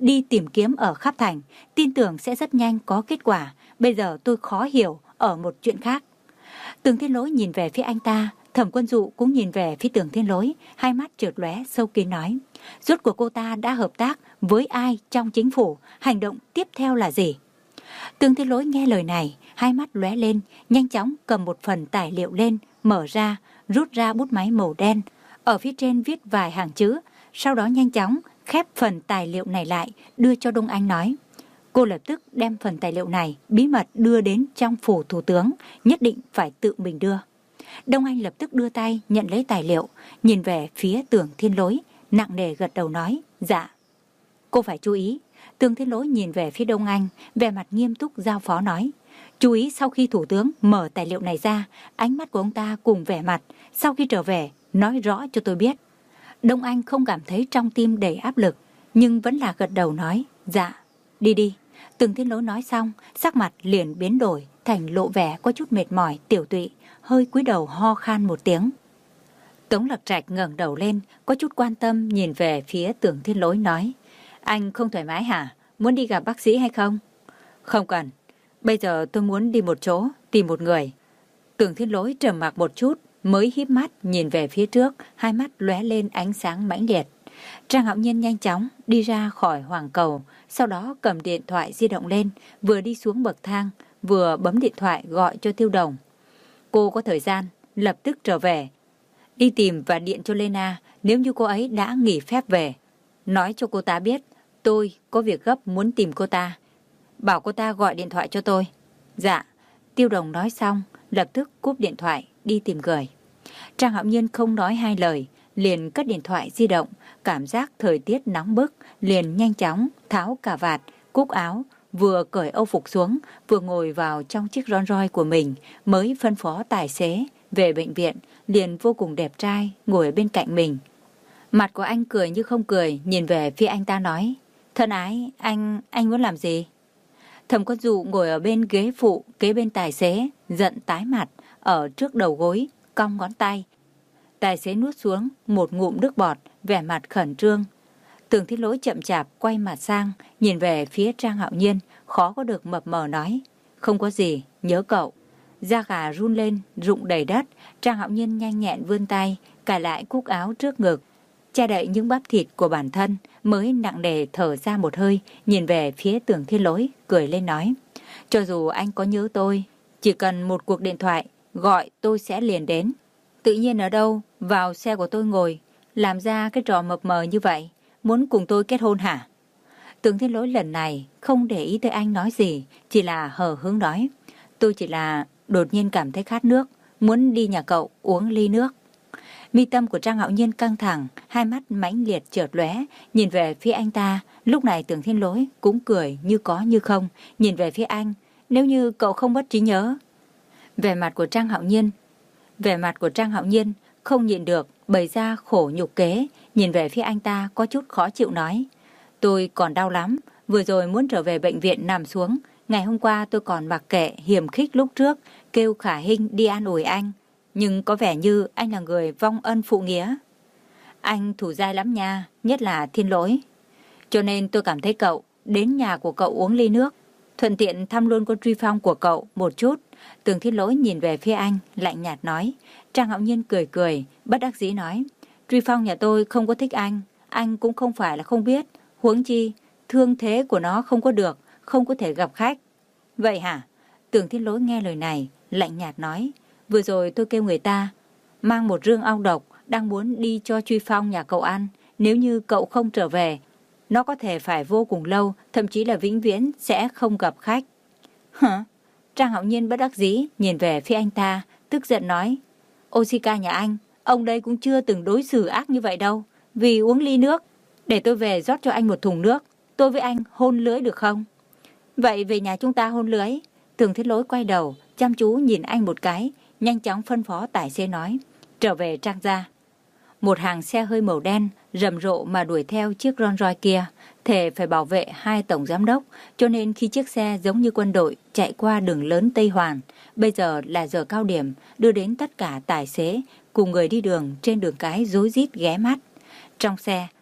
đi tìm kiếm ở khắp thành, tin tưởng sẽ rất nhanh có kết quả. Bây giờ tôi khó hiểu ở một chuyện khác. Tường Thiên Lỗi nhìn về phía anh ta, Thẩm Quân Dụ cũng nhìn về phía Tường Thiên Lỗi, hai mắt trượt lóe sâu kín nói: rốt cuộc cô ta đã hợp tác với ai trong chính phủ, hành động tiếp theo là gì? Tường Thiên Lỗi nghe lời này, hai mắt lóe lên, nhanh chóng cầm một phần tài liệu lên, mở ra, rút ra bút máy màu đen, ở phía trên viết vài hàng chữ, sau đó nhanh chóng khép phần tài liệu này lại, đưa cho Đông Anh nói: cô lập tức đem phần tài liệu này bí mật đưa đến trong phủ thủ tướng, nhất định phải tự mình đưa. Đông Anh lập tức đưa tay nhận lấy tài liệu, nhìn về phía Tường Thiên Lỗi, nặng nề gật đầu nói: dạ. Cô phải chú ý. Tường Thiên Lỗi nhìn về phía Đông Anh, vẻ mặt nghiêm túc giao phó nói: chú ý sau khi thủ tướng mở tài liệu này ra, ánh mắt của ông ta cùng vẻ mặt, sau khi trở về nói rõ cho tôi biết. Đông Anh không cảm thấy trong tim đầy áp lực, nhưng vẫn là gật đầu nói: dạ, đi đi. Tường Thiên Lỗi nói xong, sắc mặt liền biến đổi thành lộ vẻ có chút mệt mỏi, tiểu tụy, hơi cúi đầu ho khan một tiếng. Tống Lặc Trạch ngẩng đầu lên, có chút quan tâm nhìn về phía Tường Thiên Lỗi nói: anh không thoải mái hả? Muốn đi gặp bác sĩ hay không? Không cần. Bây giờ tôi muốn đi một chỗ, tìm một người. Tường Thiên Lỗi trầm mặc một chút, mới híp mắt nhìn về phía trước, hai mắt lóe lên ánh sáng mãnh liệt. Trang Hạo Nhiên nhanh chóng đi ra khỏi hoàng cầu, sau đó cầm điện thoại di động lên, vừa đi xuống bậc thang, vừa bấm điện thoại gọi cho Tiêu Đồng. Cô có thời gian, lập tức trở về. Đi tìm và điện cho Lena, nếu như cô ấy đã nghỉ phép về. Nói cho cô ta biết, tôi có việc gấp muốn tìm cô ta. Bảo cô ta gọi điện thoại cho tôi. Dạ. Tiêu Đồng nói xong, lập tức cúp điện thoại, đi tìm người. Trang Hạo Nhiên không nói hai lời, liền cất điện thoại di động, cảm giác thời tiết nóng bức, liền nhanh chóng tháo cà vạt, cúc áo, vừa cởi âu phục xuống, vừa ngồi vào trong chiếc Rolls Royce của mình, mới phân phó tài xế về bệnh viện, liền vô cùng đẹp trai ngồi ở bên cạnh mình. Mặt của anh cười như không cười, nhìn về phía anh ta nói: thân ái, anh, anh muốn làm gì? Thẩm Quân Dụ ngồi ở bên ghế phụ, kế bên tài xế, giận tái mặt, ở trước đầu gối, cong ngón tay. Tài xế nuốt xuống một ngụm nước bọt, vẻ mặt khẩn trương. Tường Thiên Lỗi chậm chạp quay mặt sang, nhìn về phía Trang Hạo Nhiên, khó có được mập mờ nói: không có gì, nhớ cậu. Da gà run lên, rụng đầy đất. Trang Hạo Nhiên nhanh nhẹn vươn tay, cài lại cúc áo trước ngực, che đậy những bắp thịt của bản thân, mới nặng nề thở ra một hơi, nhìn về phía Tường Thiên Lỗi, cười lên nói: cho dù anh có nhớ tôi, chỉ cần một cuộc điện thoại, gọi tôi sẽ liền đến. Tự nhiên ở đâu, vào xe của tôi ngồi, làm ra cái trò mập mờ như vậy, muốn cùng tôi kết hôn hả? Tường Thiên Lỗi lần này không để ý tới anh nói gì, chỉ là hờ hững nói: tôi chỉ là đột nhiên cảm thấy khát nước, muốn đi nhà cậu uống ly nước. Mi tâm của Trang Hạo Nhiên căng thẳng, hai mắt mãnh liệt chợt lóe, nhìn về phía anh ta. Lúc này Tường Thiên Lỗi cũng cười như có như không, nhìn về phía anh: nếu như cậu không mất trí nhớ. Vẻ mặt của Trang Hạo Nhiên, vẻ mặt của Trang Hạo Nhiên không nhịn được bày ra khổ nhục kế, nhìn về phía anh ta có chút khó chịu nói: tôi còn đau lắm, vừa rồi muốn trở về bệnh viện nằm xuống, ngày hôm qua tôi còn mặc kệ hiềm khích lúc trước, kêu Khả Hinh đi an ủi anh, nhưng có vẻ như anh là người vong ân phụ nghĩa. Anh thủ dai lắm nha, nhất là Thiên Lỗi. Cho nên tôi cảm thấy cậu đến nhà của cậu uống ly nước, thuận tiện thăm luôn con Truy Phong của cậu một chút. Tường Thiên Lỗi nhìn về phía anh, lạnh nhạt nói. Trang Hạo Nhiên cười cười, bất đắc dĩ nói: Truy Phong nhà tôi không có thích anh, anh cũng không phải là không biết, huống chi thương thế của nó không có được, không có thể gặp khách. Vậy hả? Tường Thiên Lỗi nghe lời này, lạnh nhạt nói: vừa rồi tôi kêu người ta mang một rương ong độc, đang muốn đi cho Truy Phong nhà cậu ăn. Nếu như cậu không trở về, nó có thể phải vô cùng lâu, thậm chí là vĩnh viễn sẽ không gặp khách. Hả? Trang Hạo Nhiên bất đắc dĩ nhìn về phía anh ta, tức giận nói: Osika nhà anh, ông đây cũng chưa từng đối xử ác như vậy đâu. Vì uống ly nước, để tôi về rót cho anh một thùng nước, tôi với anh hôn lưới được không? Vậy về nhà chúng ta hôn lưới. Tường Thiết Lỗi quay đầu, chăm chú nhìn anh một cái, nhanh chóng phân phó tài xế nói: trở về Trang gia. Một hàng xe hơi màu đen rầm rộ mà đuổi theo chiếc Rolls Royce kia, thề phải bảo vệ hai tổng giám đốc, cho nên khi chiếc xe giống như quân đội chạy qua đường lớn Tây Hoàn, bây giờ là giờ cao điểm, đưa đến tất cả tài xế cùng người đi đường trên đường cái rối rít ghé mắt. Trong xe,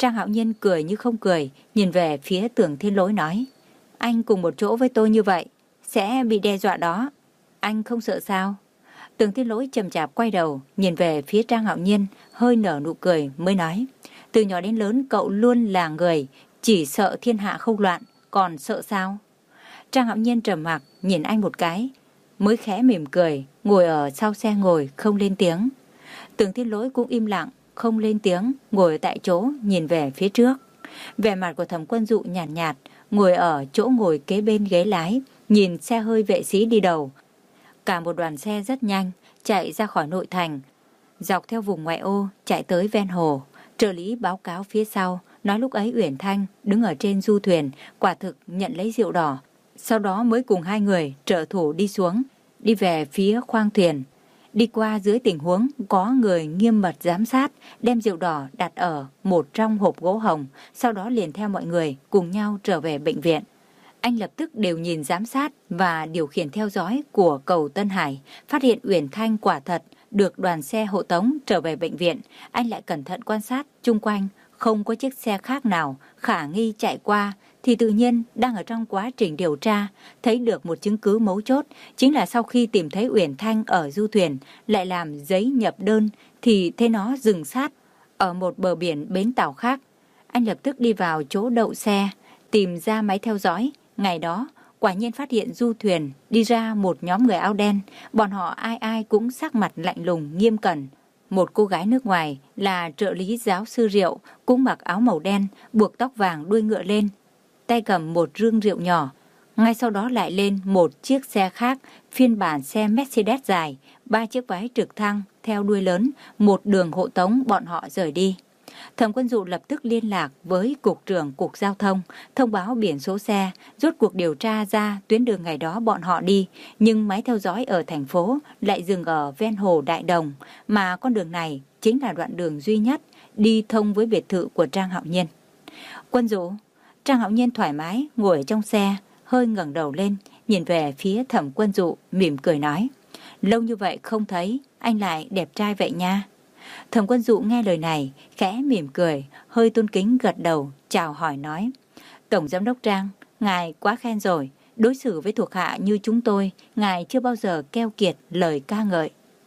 Trang Hạo Nhiên cười như không cười, nhìn về phía Tưởng Thiên Lỗi nói, anh cùng một chỗ với tôi như vậy, sẽ bị đe dọa đó. Anh không sợ sao? Tưởng Thiên Lỗi chậm chạp quay đầu, nhìn về phía Trang Hạo Nhiên, hơi nở nụ cười mới nói, từ nhỏ đến lớn cậu luôn là người, chỉ sợ thiên hạ không loạn, còn sợ sao? Trang Hạo Nhiên trầm mặc nhìn anh một cái, mới khẽ mỉm cười, ngồi ở sau xe ngồi không lên tiếng. Tưởng Thiên Lỗi cũng im lặng, không lên tiếng, ngồi tại chỗ nhìn về phía trước. Vẻ mặt của Thẩm Quân Dụ nhàn nhạt, nhạt, ngồi ở chỗ ngồi kế bên ghế lái, nhìn xe hơi vệ sĩ đi đầu. Cả một đoàn xe rất nhanh, chạy ra khỏi nội thành, dọc theo vùng ngoại ô, chạy tới ven hồ. Trợ lý báo cáo phía sau, nói lúc ấy Uyển Thanh đứng ở trên du thuyền, quả thực nhận lấy rượu đỏ. Sau đó mới cùng hai người trợ thủ đi xuống, đi về phía khoang thuyền. Đi qua dưới tình huống có người nghiêm mật giám sát, đem rượu đỏ đặt ở một trong hộp gỗ hồng, sau đó liền theo mọi người cùng nhau trở về bệnh viện. Anh lập tức đều nhìn giám sát và điều khiển theo dõi của cầu Tân Hải, phát hiện Uyển Thanh quả thật được đoàn xe hộ tống trở về bệnh viện. Anh lại cẩn thận quan sát chung quanh, không có chiếc xe khác nào khả nghi chạy qua, thì tự nhiên đang ở trong quá trình điều tra, thấy được một chứng cứ mấu chốt, chính là sau khi tìm thấy Uyển Thanh ở du thuyền, lại làm giấy nhập đơn, thì thấy nó dừng sát ở một bờ biển bến tàu khác. Anh lập tức đi vào chỗ đậu xe, tìm ra máy theo dõi. Ngày đó, quả nhiên phát hiện du thuyền đi ra một nhóm người áo đen, bọn họ ai ai cũng sắc mặt lạnh lùng, nghiêm cẩn. Một cô gái nước ngoài là trợ lý giáo sư rượu, cũng mặc áo màu đen, buộc tóc vàng đuôi ngựa lên, tay cầm một rương rượu nhỏ. Ngay sau đó lại lên một chiếc xe khác, phiên bản xe Mercedes dài, ba chiếc váy trực thăng theo đuôi lớn, một đường hộ tống bọn họ rời đi. Thẩm Quân Dụ lập tức liên lạc với Cục trưởng Cục Giao thông, thông báo biển số xe, rốt cuộc điều tra ra tuyến đường ngày đó bọn họ đi, nhưng máy theo dõi ở thành phố lại dừng ở ven hồ Đại Đồng, mà con đường này chính là đoạn đường duy nhất đi thông với biệt thự của Trang Hạo Nhiên. Quân Dụ, Trang Hạo Nhiên thoải mái ngồi ở trong xe, hơi ngẩng đầu lên, nhìn về phía Thẩm Quân Dụ, mỉm cười nói, lâu như vậy không thấy, anh lại đẹp trai vậy nha. Thẩm Quân Dụ nghe lời này, khẽ mỉm cười, hơi tôn kính gật đầu, chào hỏi nói, Tổng Giám đốc Trang, ngài quá khen rồi, đối xử với thuộc hạ như chúng tôi, ngài chưa bao giờ keo kiệt lời ca ngợi.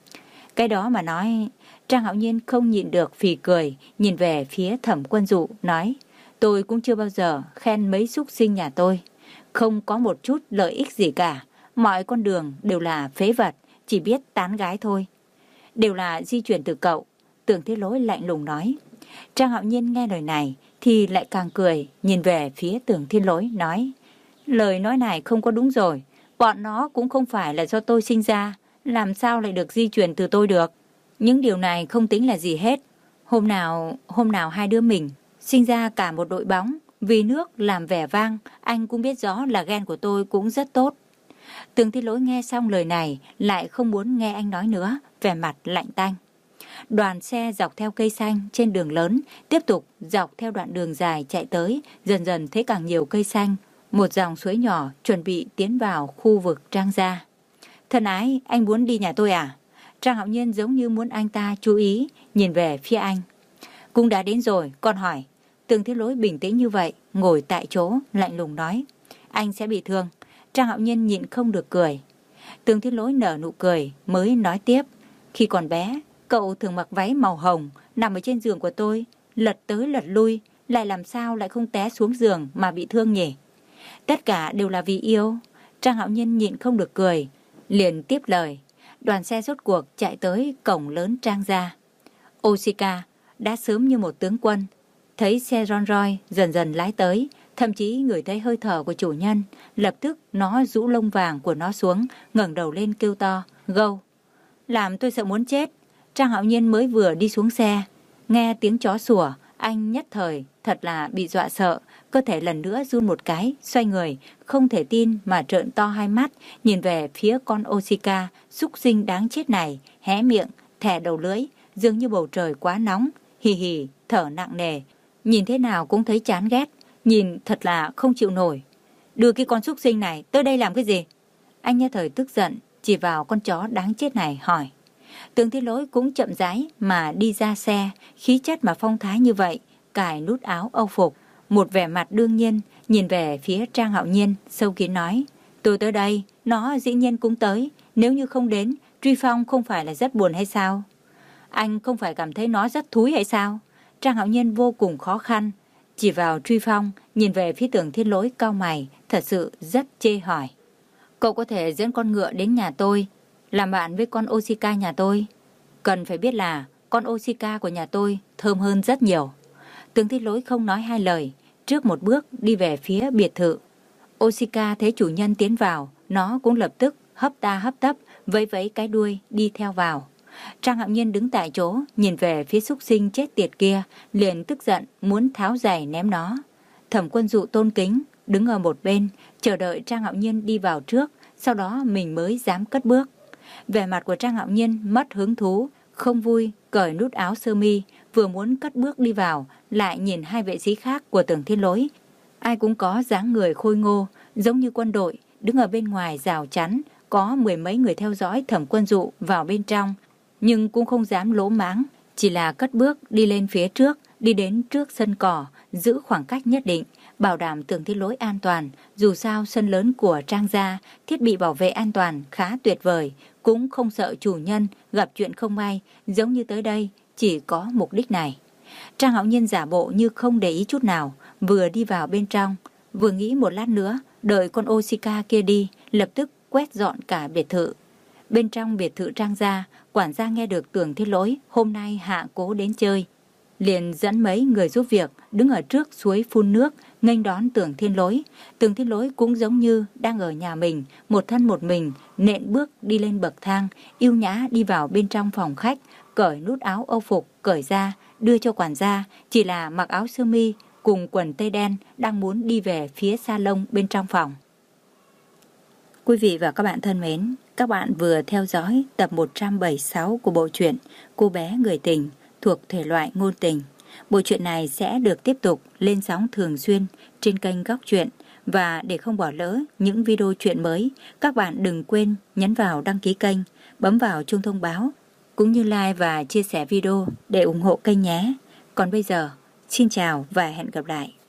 Cái đó mà nói, Trang Hạo Nhiên không nhịn được phì cười, nhìn về phía Thẩm Quân Dụ, nói, tôi cũng chưa bao giờ khen mấy súc sinh nhà tôi, không có một chút lợi ích gì cả, mọi con đường đều là phế vật, chỉ biết tán gái thôi. Đều là di chuyển từ cậu, Tưởng Thiên Lỗi lạnh lùng nói. Trang Hạo Nhiên nghe lời này thì lại càng cười, nhìn về phía Tưởng Thiên Lỗi nói, lời nói này không có đúng rồi, bọn nó cũng không phải là do tôi sinh ra, làm sao lại được di chuyển từ tôi được. Những điều này không tính là gì hết. Hôm nào, hôm nào hai đứa mình sinh ra cả một đội bóng, vì nước làm vẻ vang, anh cũng biết rõ là ghen của tôi cũng rất tốt. Tưởng Thiên Lỗi nghe xong lời này, lại không muốn nghe anh nói nữa, vẻ mặt lạnh tanh. Đoàn xe dọc theo cây xanh trên đường lớn, tiếp tục dọc theo đoạn đường dài chạy tới, dần dần thấy càng nhiều cây xanh. Một dòng suối nhỏ chuẩn bị tiến vào khu vực Trang gia. Thân ái, anh muốn đi nhà tôi à? Trang Hạo Nhiên giống như muốn anh ta chú ý, nhìn về phía anh. Cũng đã đến rồi, con hỏi. Tưởng Thiên Lỗi bình tĩnh như vậy, ngồi tại chỗ, lạnh lùng nói. Anh sẽ bị thương. Trang Hạo Nhiên nhịn không được cười. Tưởng Thiên Lỗi nở nụ cười, mới nói tiếp. Khi còn bé, cậu thường mặc váy màu hồng, nằm ở trên giường của tôi, lật tới lật lui, lại làm sao lại không té xuống giường mà bị thương nhỉ? Tất cả đều là vì yêu. Trang Hạo Nhiên nhịn không được cười, liền tiếp lời. Đoàn xe rốt cuộc chạy tới cổng lớn Trang gia. Osika đã sớm như một tướng quân, thấy xe Rolls Royce dần dần lái tới, thậm chí ngửi thấy hơi thở của chủ nhân, lập tức nó rũ lông vàng của nó xuống, ngẩng đầu lên kêu to, gâu. Làm tôi sợ muốn chết. Trang Hạo Nhiên mới vừa đi xuống xe, nghe tiếng chó sủa, anh nhất thời thật là bị dọa sợ, cơ thể lần nữa run một cái, xoay người, không thể tin mà trợn to hai mắt, nhìn về phía con Osika, súc sinh đáng chết này, hé miệng, thè đầu lưỡi, dường như bầu trời quá nóng, hì hì, thở nặng nề, nhìn thế nào cũng thấy chán ghét, nhìn thật là không chịu nổi. Đưa cái con súc sinh này tới đây làm cái gì? Anh nhất thời tức giận, chỉ vào con chó đáng chết này hỏi. Tưởng Thiên Lỗi cũng chậm rãi mà đi ra xe, khí chất mà phong thái như vậy, cài nút áo âu phục, một vẻ mặt đương nhiên, nhìn về phía Trang Hạo Nhiên, sâu kín nói, tôi tới đây, nó dĩ nhiên cũng tới, nếu như không đến, Truy Phong không phải là rất buồn hay sao? Anh không phải cảm thấy nó rất thúi hay sao? Trang Hạo Nhiên vô cùng khó khăn, chỉ vào Truy Phong, nhìn về phía Tưởng Thiên Lỗi cau mày, thật sự rất chê hỏi. Cậu có thể dẫn con ngựa đến nhà tôi, làm bạn với con Oshika nhà tôi. Cần phải biết là con Oshika của nhà tôi thơm hơn rất nhiều. Tưởng Thiên Lỗi không nói hai lời, trước một bước đi về phía biệt thự. Oshika thấy chủ nhân tiến vào, nó cũng lập tức hấp ta hấp tấp, vẫy vẫy cái đuôi đi theo vào. Trang Hạo Nhiên đứng tại chỗ, nhìn về phía súc sinh chết tiệt kia, liền tức giận muốn tháo giày ném nó. Thẩm Quân Dụ tôn kính đứng ở một bên, chờ đợi Trang Hạo Nhiên đi vào trước, sau đó mình mới dám cất bước. Vẻ mặt của Trang Hạo Nhiên mất hứng thú, không vui, cởi nút áo sơ mi, vừa muốn cất bước đi vào, lại nhìn hai vệ sĩ khác của Tưởng Thiên Lỗi. Ai cũng có dáng người khôi ngô, giống như quân đội, đứng ở bên ngoài rào chắn, có mười mấy người theo dõi Thẩm Quân Dụ vào bên trong, nhưng cũng không dám lỗ mãng, chỉ là cất bước đi lên phía trước, đi đến trước sân cỏ, giữ khoảng cách nhất định, bảo đảm Tưởng Thiên Lỗi an toàn. Dù sao sân lớn của Trang gia, thiết bị bảo vệ an toàn khá tuyệt vời, cũng không sợ chủ nhân gặp chuyện không may, giống như tới đây chỉ có mục đích này. Trang Hạo Nhiên giả bộ như không để ý chút nào, vừa đi vào bên trong, vừa nghĩ một lát nữa, đợi con Oshika kia đi, lập tức quét dọn cả biệt thự. Bên trong biệt thự Trang gia, quản gia nghe được Tưởng Thiên Lỗi hôm nay hạ cố đến chơi, liền dẫn mấy người giúp việc đứng ở trước suối phun nước nghênh đón Tưởng Thiên Lỗi. Tưởng Thiên Lỗi cũng giống như đang ở nhà mình, một thân một mình nện bước đi lên bậc thang, yêu nhã đi vào bên trong phòng khách, cởi nút áo âu phục cởi ra đưa cho quản gia, chỉ là mặc áo sơ mi cùng quần tây đen, đang muốn đi về phía salon bên trong phòng. Quý vị và các bạn thân mến, các bạn vừa theo dõi tập một trăm bảy mươi sáu của bộ truyện Cô bé người tình thuộc thể loại ngôn tình. Bộ truyện này sẽ được tiếp tục lên sóng thường xuyên trên kênh Góc Truyện, và để không bỏ lỡ những video truyện mới, các bạn đừng quên nhấn vào đăng ký kênh, bấm vào chuông thông báo, cũng như like và chia sẻ video để ủng hộ kênh nhé. Còn bây giờ, xin chào và hẹn gặp lại.